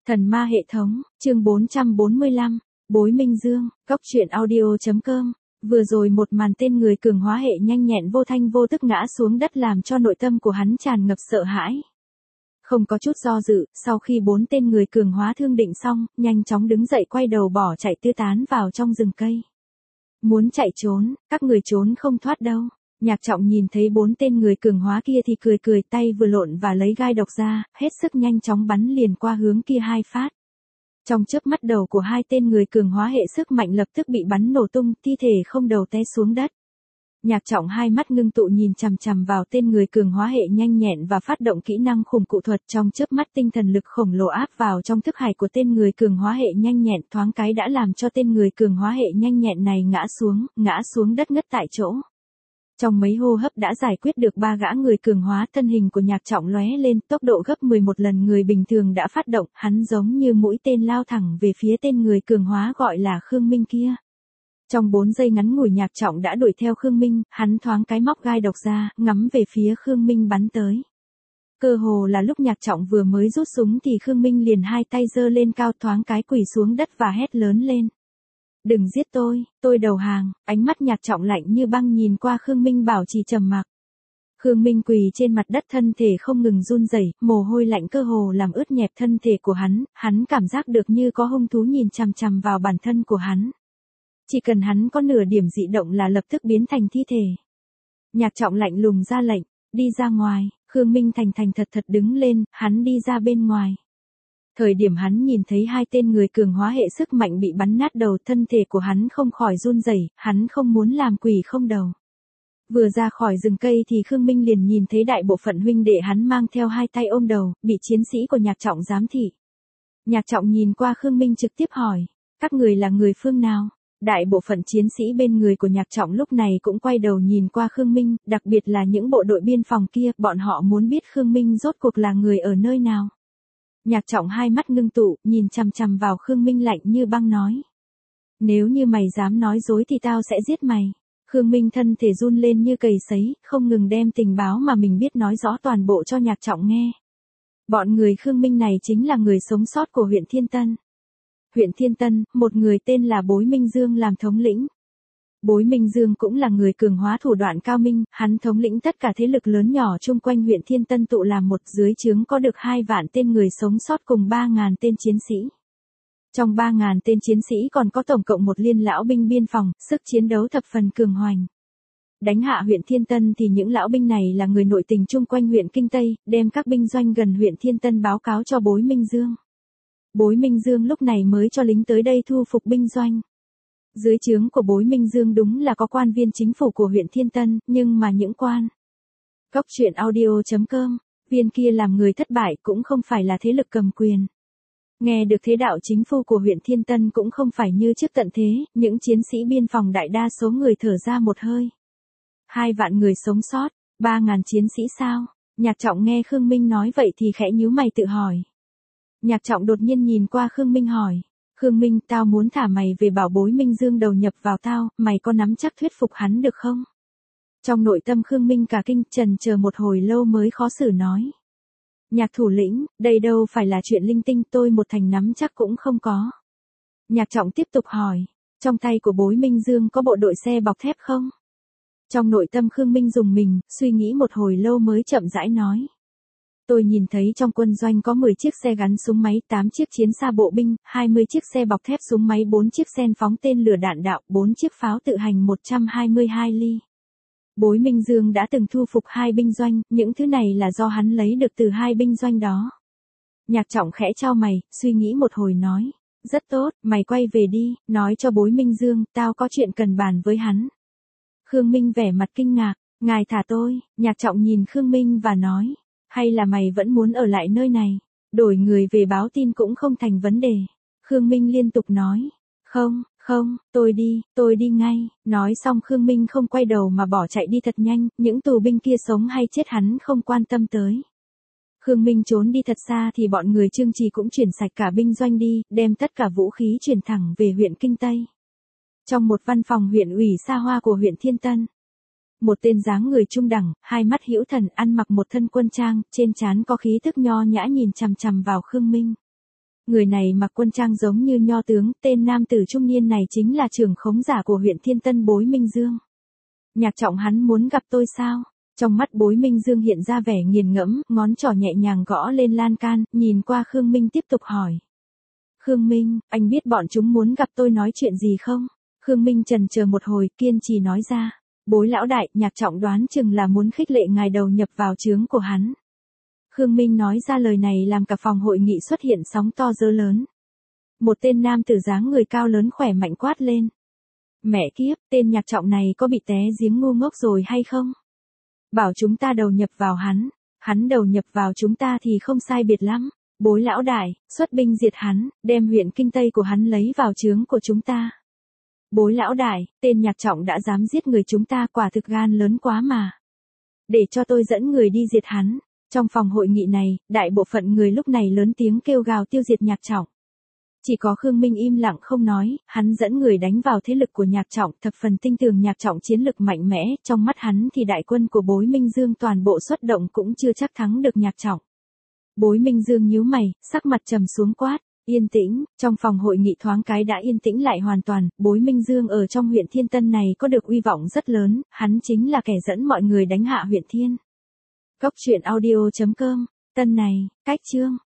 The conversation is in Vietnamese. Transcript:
Thần ma hệ thống, chương 445, Bối Minh Dương, Cốc truyện audio.com. Vừa rồi một màn tên người cường hóa hệ nhanh nhẹn vô thanh vô tức ngã xuống đất làm cho nội tâm của hắn tràn ngập sợ hãi. Không có chút do dự, sau khi 4 tên người cường hóa thương định xong, nhanh chóng đứng dậy quay đầu bỏ chạy tứ tán vào trong rừng cây. Muốn chạy trốn, các người trốn không thoát đâu. Nhạc Trọng nhìn thấy 4 tên người cường hóa kia thì cười cười, tay vừa lộn và lấy gai độc ra, hết sức nhanh chóng bắn liền qua hướng kia 2 phát. Trong chớp mắt đầu của 2 tên người cường hóa hệ sức mạnh lập tức bị bắn nổ tung, thi thể không đầu té xuống đất. Nhạc Trọng hai mắt ngưng tụ nhìn chằm chằm vào tên người cường hóa hệ nhanh nhẹn và phát động kỹ năng khủng cụ thuật, trong chớp mắt tinh thần lực khổng lồ áp vào trong thức hải của tên người cường hóa hệ nhanh nhẹn, thoáng cái đã làm cho tên người cường hóa hệ nhanh nhẹn này ngã xuống đất ngất tại chỗ. Trong mấy hô hấp đã giải quyết được 3 gã người cường hóa, thân hình của Nhạc Trọng lóe lên, tốc độ gấp 11 lần người bình thường đã phát động, hắn giống như mũi tên lao thẳng về phía tên người cường hóa gọi là Khương Minh kia. Trong 4 giây ngắn ngủi Nhạc Trọng đã đuổi theo Khương Minh, hắn thoáng cái móc gai độc ra, ngắm về phía Khương Minh bắn tới. Cơ hồ là lúc Nhạc Trọng vừa mới rút súng thì Khương Minh liền 2 tay giơ lên cao, thoáng cái quỳ xuống đất và hét lớn lên. Đừng giết tôi đầu hàng. Ánh mắt Nhạc Trọng lạnh như băng nhìn qua Khương Minh bảo trì trầm mặc. Khương Minh quỳ trên mặt đất, thân thể không ngừng run rẩy, mồ hôi lạnh cơ hồ làm ướt nhẹp thân thể của hắn cảm giác được như có hung thú nhìn chằm chằm vào bản thân của hắn. Chỉ cần hắn có nửa điểm dị động là lập tức biến thành thi thể. Nhạc Trọng lạnh lùng ra lệnh, đi ra ngoài. Khương Minh thành thật đứng lên, hắn đi ra bên ngoài. Thời điểm hắn nhìn thấy 2 tên người cường hóa hệ sức mạnh bị bắn nát đầu, thân thể của hắn không khỏi run rẩy, hắn không muốn làm quỷ không đầu. Vừa ra khỏi rừng cây thì Khương Minh liền nhìn thấy đại bộ phận huynh đệ hắn mang theo 2 tay ôm đầu, bị chiến sĩ của Nhạc Trọng giám thị. Nhạc Trọng nhìn qua Khương Minh trực tiếp hỏi, các người là người phương nào? Đại bộ phận chiến sĩ bên người của Nhạc Trọng lúc này cũng quay đầu nhìn qua Khương Minh, đặc biệt là những bộ đội biên phòng kia, bọn họ muốn biết Khương Minh rốt cuộc là người ở nơi nào. Nhạc Trọng hai mắt ngưng tụ, nhìn chằm chằm vào Khương Minh lạnh như băng nói. Nếu như mày dám nói dối thì tao sẽ giết mày. Khương Minh thân thể run lên như cầy sấy, không ngừng đem tình báo mà mình biết nói rõ toàn bộ cho Nhạc Trọng nghe. Bọn người Khương Minh này chính là người sống sót của huyện Thiên Tân. Huyện Thiên Tân, một người tên là Bối Minh Dương làm thống lĩnh. Bối Minh Dương cũng là người cường hóa thủ đoạn cao minh, hắn thống lĩnh tất cả thế lực lớn nhỏ chung quanh huyện Thiên Tân tụ làm một, dưới trướng có được 2 vạn tên người sống sót cùng 3.000 tên chiến sĩ. Trong 3.000 tên chiến sĩ còn có tổng cộng 1 liên lão binh biên phòng, sức chiến đấu thập phần cường hoành. Đánh hạ huyện Thiên Tân thì những lão binh này là người nội tình chung quanh huyện Kinh Tây, đem các binh doanh gần huyện Thiên Tân báo cáo cho Bối Minh Dương. Bối Minh Dương lúc này mới cho lính tới đây thu phục binh doanh. Dưới trướng của Bối Minh Dương đúng là có quan viên chính phủ của huyện Thiên Tân, nhưng mà những quan. Cốc truyện audio.com, viên kia làm người thất bại cũng không phải là thế lực cầm quyền. Nghe được thế đạo chính phủ của huyện Thiên Tân cũng không phải như trước tận thế, những chiến sĩ biên phòng đại đa số người thở ra một hơi. 2 vạn người sống sót, 3.000 chiến sĩ sao? Nhạc Trọng nghe Khương Minh nói vậy thì khẽ nhíu mày tự hỏi. Nhạc Trọng đột nhiên nhìn qua Khương Minh hỏi. Khương Minh, tao muốn thả mày về, bảo Bối Minh Dương đầu nhập vào tao, mày có nắm chắc thuyết phục hắn được không? Trong nội tâm Khương Minh cả kinh, chần chờ một hồi lâu mới khó xử nói. Nhạc thủ lĩnh, đây đâu phải là chuyện linh tinh, tôi một thành nắm chắc cũng không có. Nhạc Trọng tiếp tục hỏi, trong tay của Bối Minh Dương có bộ đội xe bọc thép không? Trong nội tâm Khương Minh rùng mình, suy nghĩ một hồi lâu mới chậm rãi nói. Tôi nhìn thấy trong quân doanh có 10 chiếc xe gắn súng máy, 8 chiếc chiến xa bộ binh, 20 chiếc xe bọc thép súng máy, 4 chiếc sen phóng tên lửa đạn đạo, 4 chiếc pháo tự hành 122 ly. Bối Minh Dương đã từng thu phục 2 binh doanh, những thứ này là do hắn lấy được từ 2 binh doanh đó. Nhạc Trọng khẽ chau mày, suy nghĩ một hồi nói. Rất tốt, mày quay về đi, nói cho Bối Minh Dương, tao có chuyện cần bàn với hắn. Khương Minh vẻ mặt kinh ngạc, ngài thả tôi. Nhạc Trọng nhìn Khương Minh và nói. Hay là mày vẫn muốn ở lại nơi này? Đổi người về báo tin cũng không thành vấn đề. Khương Minh liên tục nói. Không, tôi đi ngay. Nói xong Khương Minh không quay đầu mà bỏ chạy đi thật nhanh, những tù binh kia sống hay chết hắn không quan tâm tới. Khương Minh trốn đi thật xa thì bọn người Trương Trì cũng chuyển sạch cả binh doanh đi, đem tất cả vũ khí chuyển thẳng về huyện Kinh Tây. Trong một văn phòng huyện ủy xa hoa của huyện Thiên Tân. Một tên dáng người trung đẳng, 2 mắt hữu thần, ăn mặc một thân quân trang, trên trán có khí thức nho nhã nhìn chằm chằm vào Khương Minh. Người này mặc quân trang giống như nho tướng, tên nam tử trung niên này chính là trưởng khống giả của huyện Thiên Tân Bối Minh Dương. Nhạc Trọng hắn muốn gặp tôi sao? Trong mắt Bối Minh Dương hiện ra vẻ nghiền ngẫm, ngón trỏ nhẹ nhàng gõ lên lan can, nhìn qua Khương Minh tiếp tục hỏi. Khương Minh, anh biết bọn chúng muốn gặp tôi nói chuyện gì không? Khương Minh chần chờ một hồi, kiên trì nói ra. Bối lão đại, Nhạc Trọng đoán chừng là muốn khích lệ ngài đầu nhập vào trướng của hắn. Khương Minh nói ra lời này làm cả phòng hội nghị xuất hiện sóng to gió lớn. Một tên nam tử dáng người cao lớn khỏe mạnh quát lên. Mẹ kiếp, tên Nhạc Trọng này có bị té giếng ngu ngốc rồi hay không? Bảo chúng ta đầu nhập vào hắn đầu nhập vào chúng ta thì không sai biệt lắm. Bối lão đại, xuất binh diệt hắn, đem huyện Kinh Tây của hắn lấy vào trướng của chúng ta. Bối lão đại, tên Nhạc Trọng đã dám giết người chúng ta, quả thực gan lớn quá mà. Để cho tôi dẫn người đi diệt hắn. Trong phòng hội nghị này, đại bộ phận người lúc này lớn tiếng kêu gào tiêu diệt Nhạc Trọng. Chỉ có Khương Minh im lặng không nói, hắn dẫn người đánh vào thế lực của Nhạc Trọng, thập phần tin tưởng Nhạc Trọng chiến lực mạnh mẽ, trong mắt hắn thì đại quân của Bối Minh Dương toàn bộ xuất động cũng chưa chắc thắng được Nhạc Trọng. Bối Minh Dương nhíu mày, sắc mặt trầm xuống quát, yên tĩnh, trong phòng hội nghị thoáng cái đã yên tĩnh lại hoàn toàn, Bối Minh Dương ở trong huyện Thiên Tân này có được uy vọng rất lớn, hắn chính là kẻ dẫn mọi người đánh hạ huyện Thiên. Góc truyện audio.com, Tân này, cách chương.